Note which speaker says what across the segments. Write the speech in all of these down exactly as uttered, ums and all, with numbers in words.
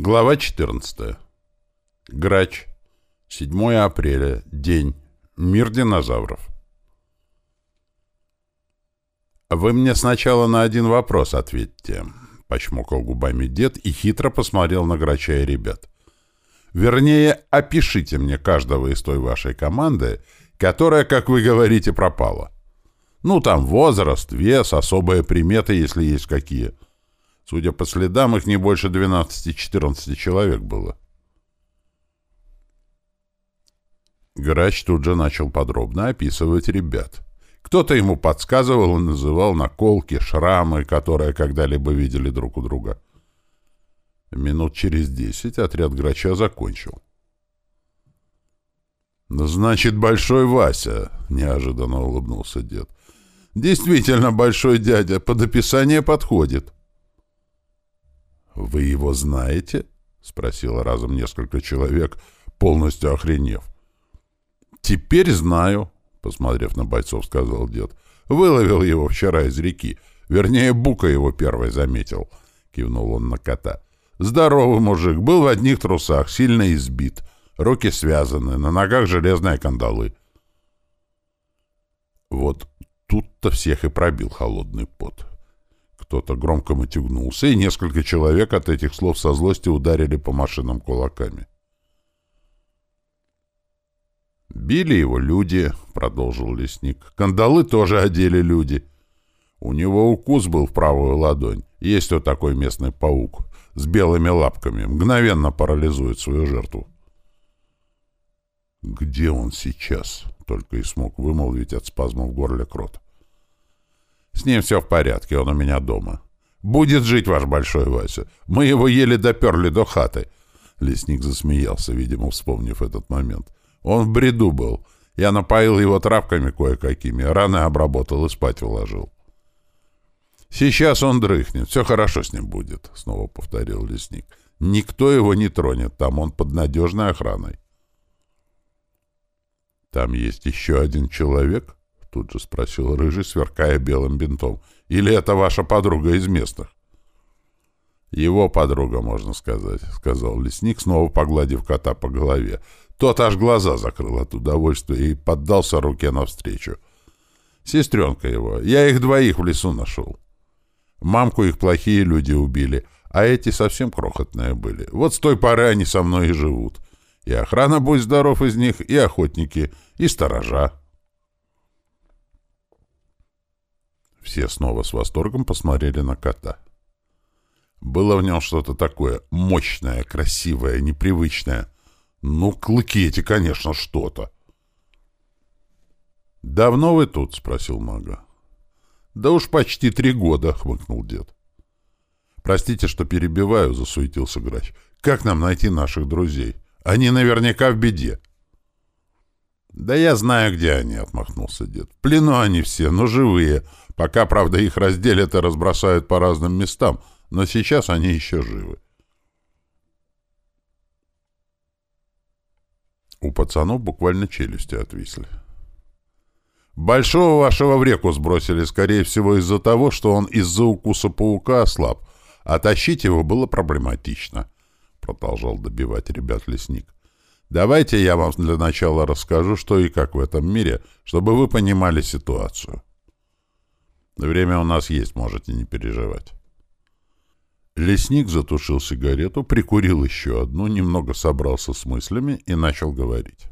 Speaker 1: Глава четырнадцатая. Грач. седьмое апреля. День. Мир динозавров. «Вы мне сначала на один вопрос ответьте», — почмокал губами дед и хитро посмотрел на Грача и ребят. «Вернее, опишите мне каждого из той вашей команды, которая, как вы говорите, пропала. Ну, там возраст, вес, особые приметы, если есть какие. Судя по следам, их не больше двенадцати-четырнадцати человек было». Грач тут же начал подробно описывать ребят. Кто-то ему подсказывал и называл наколки, шрамы, которые когда-либо видели друг у друга. Минут через десять отряд Грача закончил. «Значит, Большой Вася», — неожиданно улыбнулся дед. «Действительно, Большой дядя, под описание подходит». «Вы его знаете?» — спросило разом несколько человек, полностью охренев. «Теперь знаю», — посмотрев на бойцов, сказал дед. «Выловил его вчера из реки. Вернее, Бука его первый заметил», — кивнул он на кота. «Здоровый мужик, был в одних трусах, сильно избит. Руки связаны, на ногах железные кандалы». Вот тут-то всех и пробил холодный пот. Кто-то громко матюгнулся, и несколько человек от этих слов со злости ударили по машинам кулаками. «Били его люди», — продолжил лесник. «Кандалы тоже одели люди. У него укус был в правую ладонь. Есть вот такой местный паук с белыми лапками. Мгновенно парализует свою жертву». «Где он сейчас?» — только и смог вымолвить от спазма в горле Крот. «С ним все в порядке, он у меня дома. Будет жить ваш Большой Вася. Мы его еле доперли до хаты». Лесник засмеялся, видимо, вспомнив этот момент. «Он в бреду был. Я напоил его травками кое-какими, раны обработал и спать уложил». «Сейчас он дрыхнет, все хорошо с ним будет», — снова повторил лесник. «Никто его не тронет, там он под надежной охраной». «Там есть еще один человек?» — тут же спросил Рыжий, сверкая белым бинтом. «Или это ваша подруга из местных?» «Его подруга, можно сказать», — сказал лесник, снова погладив кота по голове. Тот аж глаза закрыл от удовольствия и поддался руке навстречу. «Сестренка его. Я их двоих в лесу нашел. Мамку их плохие люди убили, а эти совсем крохотные были. Вот с той поры они со мной и живут. И охрана, будь здоров, из них, и охотники, и сторожа». Все снова с восторгом посмотрели на кота. Было в нем что-то такое мощное, красивое, непривычное. Ну, клыки эти, конечно, что-то. «Давно вы тут?» — спросил мага. «Да уж почти три года», — хмыкнул дед. «Простите, что перебиваю», — засуетился Грач. «Как нам найти наших друзей? Они наверняка в беде». «Да я знаю, где они», — отмахнулся дед. «В плену они все, но живые. Пока, правда, их разделят и разбросают по разным местам, но сейчас они еще живы». У пацанов буквально челюсти отвисли. «Большого вашего в реку сбросили, скорее всего, из-за того, что он из-за укуса паука ослаб, а тащить его было проблематично», — продолжал добивать ребят лесник. «Давайте я вам для начала расскажу, что и как в этом мире, чтобы вы понимали ситуацию. Время у нас есть, можете не переживать». Лесник затушил сигарету, прикурил еще одну, немного собрался с мыслями и начал говорить.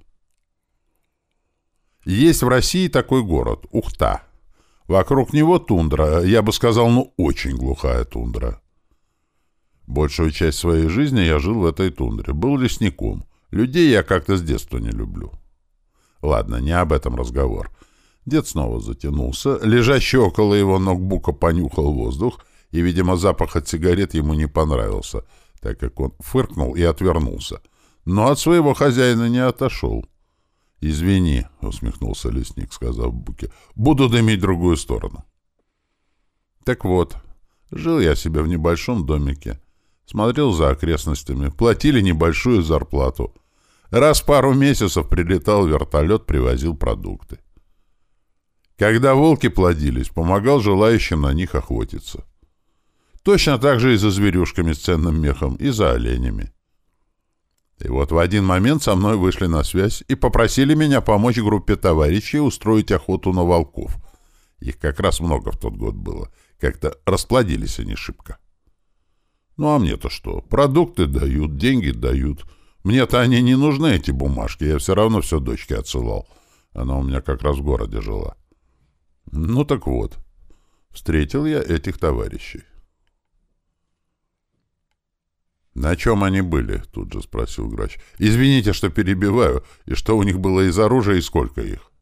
Speaker 1: Есть в России такой город — Ухта. Вокруг него тундра, я бы сказал, ну очень глухая тундра. Большую часть своей жизни я жил в этой тундре, был лесником. Людей я как-то с детства не люблю. Ладно, не об этом разговор. Дед снова затянулся, лежащий около его ног Бука понюхал воздух, и, видимо, запах от сигарет ему не понравился, так как он фыркнул и отвернулся. Но от своего хозяина не отошел. «Извини», — усмехнулся лесник, сказав Буке, — «буду дымить другую сторону». Так вот, жил я себе в небольшом домике, смотрел за окрестностями, платили небольшую зарплату. Раз в пару месяцев прилетал вертолет, привозил продукты. Когда волки плодились, помогал желающим на них охотиться. Точно так же и за зверюшками с ценным мехом, и за оленями. И вот в один момент со мной вышли на связь и попросили меня помочь группе товарищей устроить охоту на волков. Их как раз много в тот год было. Как-то расплодились они шибко. Ну а мне-то что? Продукты дают, деньги дают. Мне-то они не нужны, эти бумажки. Я все равно все дочке отсылал. Она у меня как раз в городе жила. Ну так вот, встретил я этих товарищей. «На чем они были?» — тут же спросил грач. «Извините, что перебиваю. И что у них было из оружия, и сколько их?»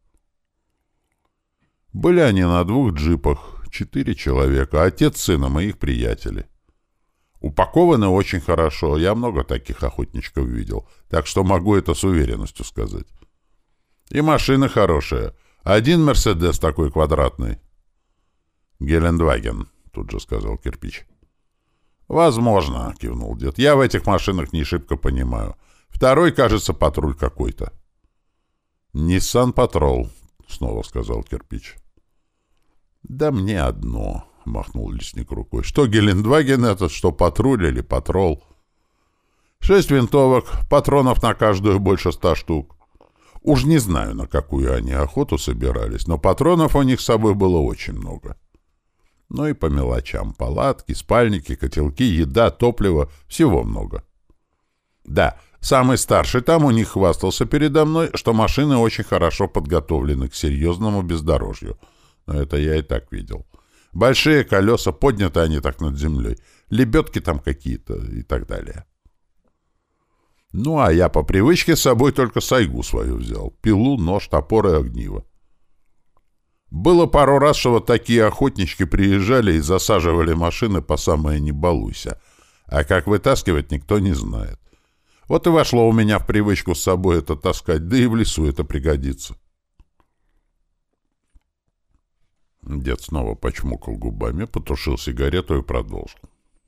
Speaker 1: Были они на двух джипах, четыре человека, отец с сыном и их приятели. Упакованы очень хорошо, я много таких охотничков видел, так что могу это с уверенностью сказать. И машины хорошие. Один «Мерседес» такой квадратный. «Гелендваген», — тут же сказал кирпич. «Возможно», — кивнул дед. «Я в этих машинах не шибко понимаю. Второй, кажется, патруль какой-то». «Ниссан Патрол», — снова сказал кирпич. «Да мне одно», — махнул лесник рукой. «Что Гелендваген этот, что патруль или патрол. Шесть винтовок, патронов на каждую больше ста штук. Уж не знаю, на какую они охоту собирались, но патронов у них с собой было очень много. Ну и по мелочам. Палатки, спальники, котелки, еда, топливо. Всего много. Да, самый старший там у них хвастался передо мной, что машины очень хорошо подготовлены к серьезному бездорожью. Но это я и так видел. Большие колеса, подняты они так над землей. Лебедки там какие-то и так далее. Ну, а я по привычке с собой только сайгу свою взял. Пилу, нож, топор и огниво. Было пару раз, что вот такие охотнички приезжали и засаживали машины по самое не балуйся. А как вытаскивать, никто не знает. Вот и вошло у меня в привычку с собой это таскать, да и в лесу это пригодится. Дед снова почмокал губами, потушил сигарету и продолжил.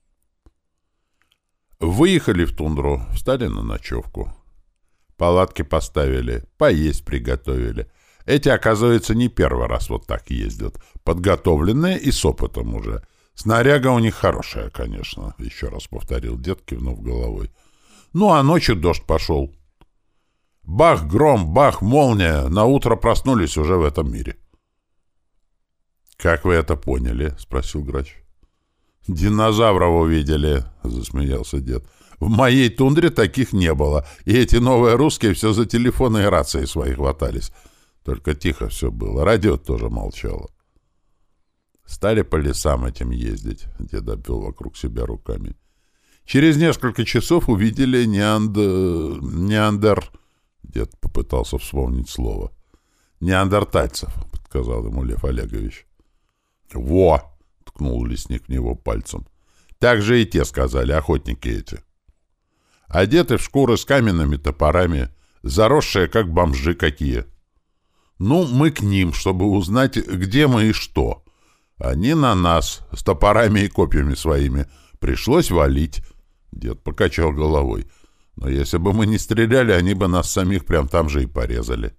Speaker 1: Выехали в тундру, встали на ночевку. Палатки поставили, поесть приготовили. Эти, оказывается, не первый раз вот так ездят. Подготовленные и с опытом уже. Снаряга у них хорошая, конечно, еще раз повторил дед, кивнув головой. Ну, а ночью дождь пошел. Бах, гром, бах, молния. Наутро проснулись уже в этом мире. «Как вы это поняли?» — спросил грач. «Динозавров увидели», — засмеялся дед. «В моей тундре таких не было, и эти новые русские все за телефоны и рации свои хватались. Только тихо все было, радио тоже молчало. Стали по лесам этим ездить», — дед обвел вокруг себя руками. «Через несколько часов увидели неанд... неандер...» Дед попытался вспомнить слово. «Неандертальцев», — подсказал ему Лев Олегович. «Во!» — ткнул лесник в него пальцем. «Так же и те сказали, охотники эти. Одеты в шкуры с каменными топорами, заросшие, как бомжи какие. Ну, мы к ним, чтобы узнать, где мы и что. Они на нас, с топорами и копьями своими. Пришлось валить». Дед покачал головой. «Но если бы мы не стреляли, они бы нас самих прям там же и порезали».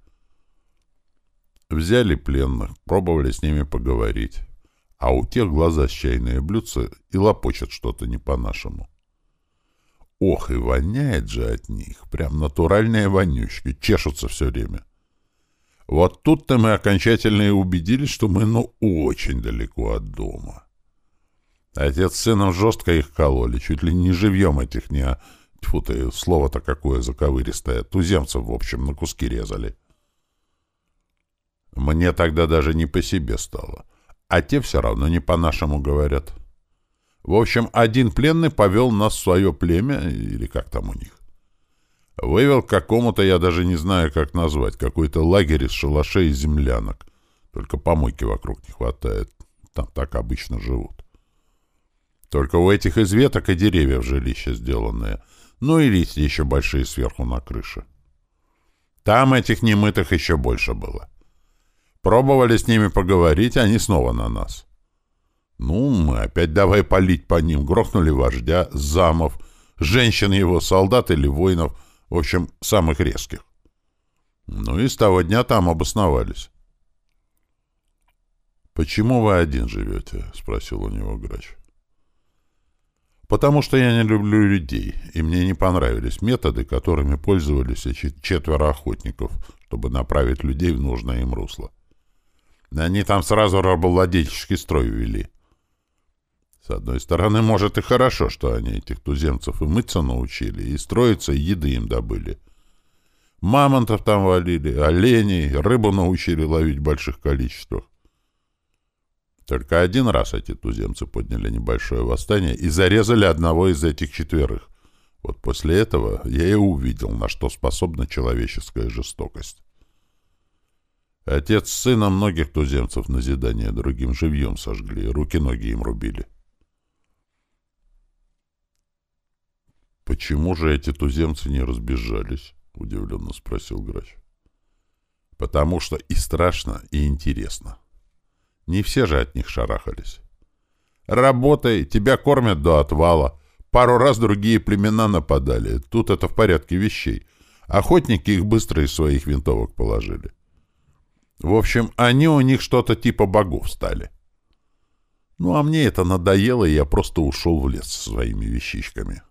Speaker 1: Взяли пленных, пробовали с ними поговорить. А у тех глаза с чайные блюдца и лопочет что-то не по-нашему. Ох, и воняет же от них. Прям натуральные вонючки. Чешутся все время. Вот тут-то мы окончательно и убедились, что мы, ну, очень далеко от дома. Отец с сыном жестко их кололи. Чуть ли не живьем этих не... Тьфу ты, слово-то какое заковыристое. Туземцев, в общем, на куски резали. Мне тогда даже не по себе стало. А те все равно не по-нашему говорят. В общем, один пленный повел нас в свое племя, или как там у них. Вывел к какому-то, я даже не знаю, как назвать, какой-то лагерь из шалашей и землянок. Только помойки вокруг не хватает. Там так обычно живут. Только у этих из веток и деревьев жилища сделанные. Ну и листья еще большие сверху на крыше. Там этих немытых еще больше было. Пробовали с ними поговорить, они снова на нас. Ну, мы опять давай палить по ним. Грохнули вождя, замов, женщин его, солдат или воинов, в общем, самых резких. Ну и с того дня там обосновались. «Почему вы один живете?» — спросил у него грач. Потому что я не люблю людей, и мне не понравились методы, которыми пользовались эти четверо охотников, чтобы направить людей в нужное им русло. Они там сразу рабовладельческий строй ввели. С одной стороны, может, и хорошо, что они этих туземцев и мыться научили, и строиться, и еды им добыли. Мамонтов там валили, оленей, рыбу научили ловить в больших количествах. Только один раз эти туземцы подняли небольшое восстание и зарезали одного из этих четверых. Вот после этого я и увидел, на что способна человеческая жестокость. Отец с сыном многих туземцев назидание другим живьем сожгли, руки-ноги им рубили. «Почему же эти туземцы не разбежались?» — удивленно спросил грач. «Потому что и страшно, и интересно. Не все же от них шарахались. Работай, тебя кормят до отвала. Пару раз другие племена нападали. Тут это в порядке вещей. Охотники их быстро из своих винтовок положили. В общем, они у них что-то типа богов стали. Ну, а мне это надоело, и я просто ушел в лес со своими вещичками».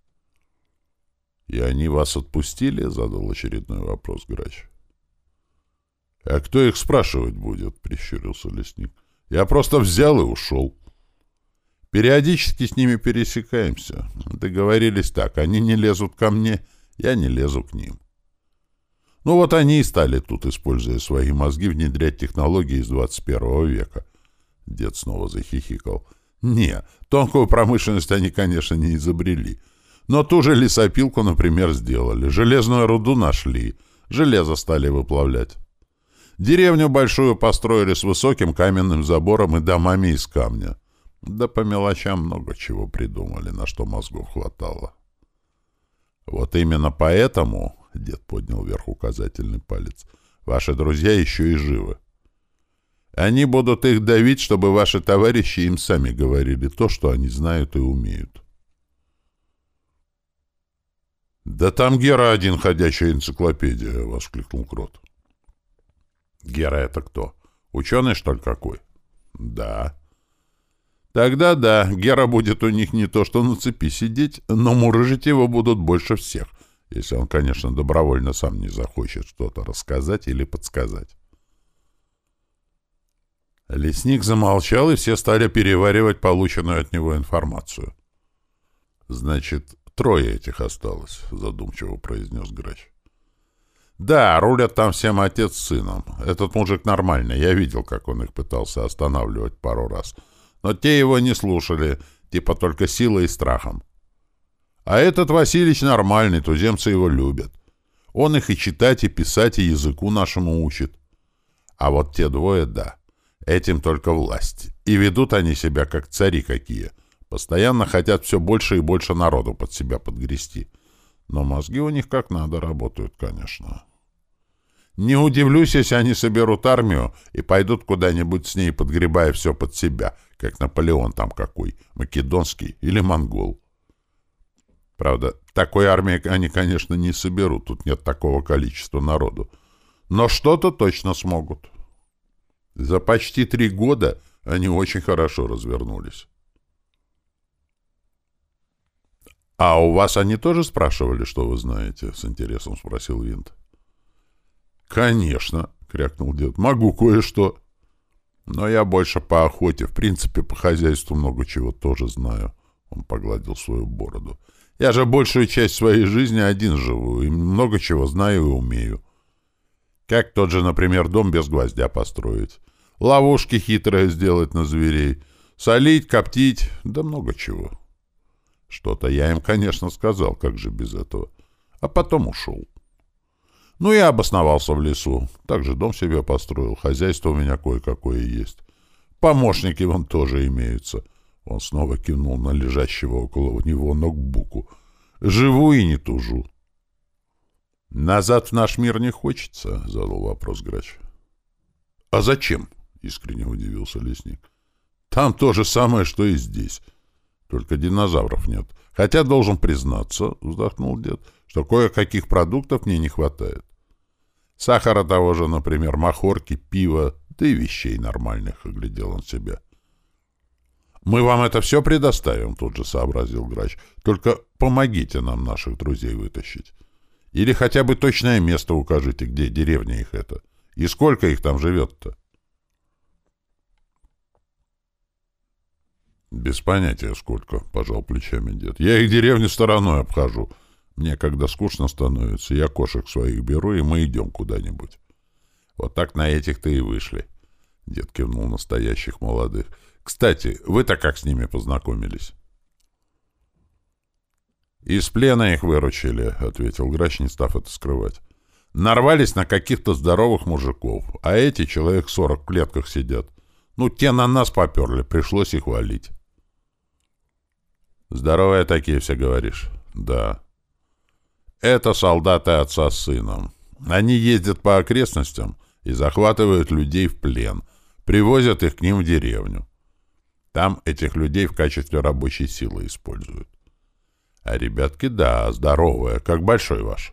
Speaker 1: «И они вас отпустили?» — задал очередной вопрос грач. «А кто их спрашивать будет?» — прищурился лесник. «Я просто взял и ушел. Периодически с ними пересекаемся. Договорились так. Они не лезут ко мне, я не лезу к ним. Ну вот они и стали тут, используя свои мозги, внедрять технологии из двадцать первого века». Дед снова захихикал. «Не, тонкую промышленность они, конечно, не изобрели. Но ту же лесопилку, например, сделали. Железную руду нашли. Железо стали выплавлять. Деревню большую построили с высоким каменным забором и домами из камня. Да по мелочам много чего придумали, на что мозгов хватало. Вот именно поэтому, — дед поднял вверх указательный палец, — ваши друзья еще и живы. Они будут их давить, чтобы ваши товарищи им сами говорили то, что они знают и умеют. «Да там Гера один, ходячая энциклопедия!» — воскликнул Крот. «Гера — это кто? Ученый, что ли, какой?» «Да». «Тогда да, Гера будет у них не то что на цепи сидеть, но мурыжить его будут больше всех, если он, конечно, добровольно сам не захочет что-то рассказать или подсказать». Лесник замолчал, и все стали переваривать полученную от него информацию. «Значит, трое этих осталось», — задумчиво произнес грач. «Да, рулят там всем отец с сыном. Этот мужик нормальный, я видел, как он их пытался останавливать пару раз. Но те его не слушали, типа только силой и страхом. А этот Василич нормальный, туземцы его любят. Он их и читать, и писать, и языку нашему учит. А вот те двое — да, этим только власть. И ведут они себя как цари какие. Постоянно хотят все больше и больше народу под себя подгрести. Но мозги у них как надо работают, конечно. Не удивлюсь, если они соберут армию и пойдут куда-нибудь с ней, подгребая все под себя, как Наполеон там какой, македонский или монгол. Правда, такой армии они, конечно, не соберут, тут нет такого количества народу. Но что-то точно смогут. За почти три года они очень хорошо развернулись. «А у вас они тоже спрашивали, что вы знаете?» — с интересом спросил Винт. «Конечно», — крякнул дед, — «могу кое-что. Но я больше по охоте, в принципе, по хозяйству много чего тоже знаю». Он погладил свою бороду. «Я же большую часть своей жизни один живу, и много чего знаю и умею. Как тот же, например, дом без гвоздя построить, ловушки хитрые сделать на зверей, солить, коптить, да много чего». Что-то я им, конечно, сказал, как же без этого. А потом ушел. Ну, я обосновался в лесу. Также дом себе построил. Хозяйство у меня кое-какое есть. Помощники вон тоже имеются. Он снова кивнул на лежащего около него ноутбуку. Живу и не тужу. «Назад в наш мир не хочется?» — задал вопрос грач. «А зачем?» — искренне удивился лесник. «Там то же самое, что и здесь. Только динозавров нет. Хотя, должен признаться, — вздохнул дед, — что кое-каких продуктов мне не хватает. Сахара того же, например, махорки, пива, да и вещей нормальных», — оглядел он себя. Мы вам это все предоставим, тут же сообразил Грач. Только помогите нам наших друзей вытащить. Или хотя бы точное место укажите, где деревня их это. И сколько их там живет-то? Без понятия сколько, пожал плечами дед. Я их деревню стороной обхожу. Мне когда скучно становится, я кошек своих беру, и мы идем куда-нибудь. Вот так на этих-то и вышли. Дед кивнул настоящих молодых. Кстати, вы-то как с ними познакомились? Из плена их выручили, ответил Грач, не став это скрывать. Нарвались на каких-то здоровых мужиков, а эти человек сорок в клетках сидят. Ну, те на нас поперли, пришлось их валить. Здоровые такие все, говоришь? Да. Это солдаты отца с сыном. Они ездят по окрестностям и захватывают людей в плен, привозят их к ним в деревню. Там этих людей в качестве рабочей силы используют. А ребятки, да, здоровые, как большой ваш.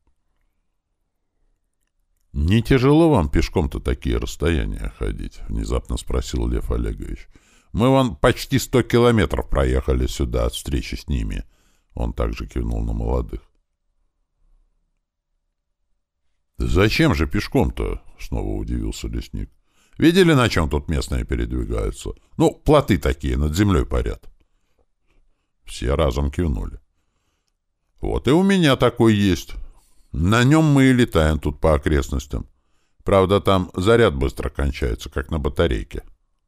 Speaker 1: «Не тяжело вам пешком-то такие расстояния ходить?» — внезапно спросил Лев Олегович. «Мы вон почти сто километров проехали сюда от встречи с ними». Он также кивнул на молодых. «Зачем же пешком-то?» — снова удивился лесник. «Видели, на чем тут местные передвигаются? Ну, плоты такие, над землей парят». Все разом кивнули. «Вот и у меня такой есть. На нем мы и летаем тут по окрестностям. Правда, там заряд быстро кончается, как на батарейке».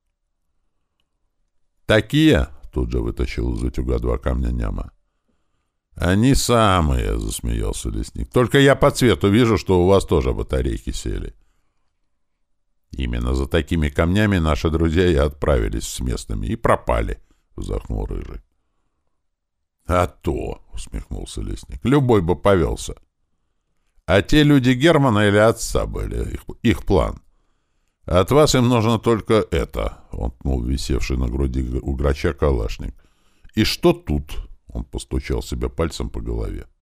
Speaker 1: «Такие?» — тут же вытащил из утюга два камня Няма. «Они самые», — засмеялся лесник. «Только я по цвету вижу, что у вас тоже батарейки сели». «Именно за такими камнями наши друзья и отправились с местными, и пропали», — вздохнул Рыжий. «А то», — усмехнулся лесник, — «любой бы повелся. А те люди Германа или отца были, их, их план. От вас им нужно только это», — он ткнул висевший на груди у Грача калашник. «И что тут?» — он постучал себя пальцем по голове.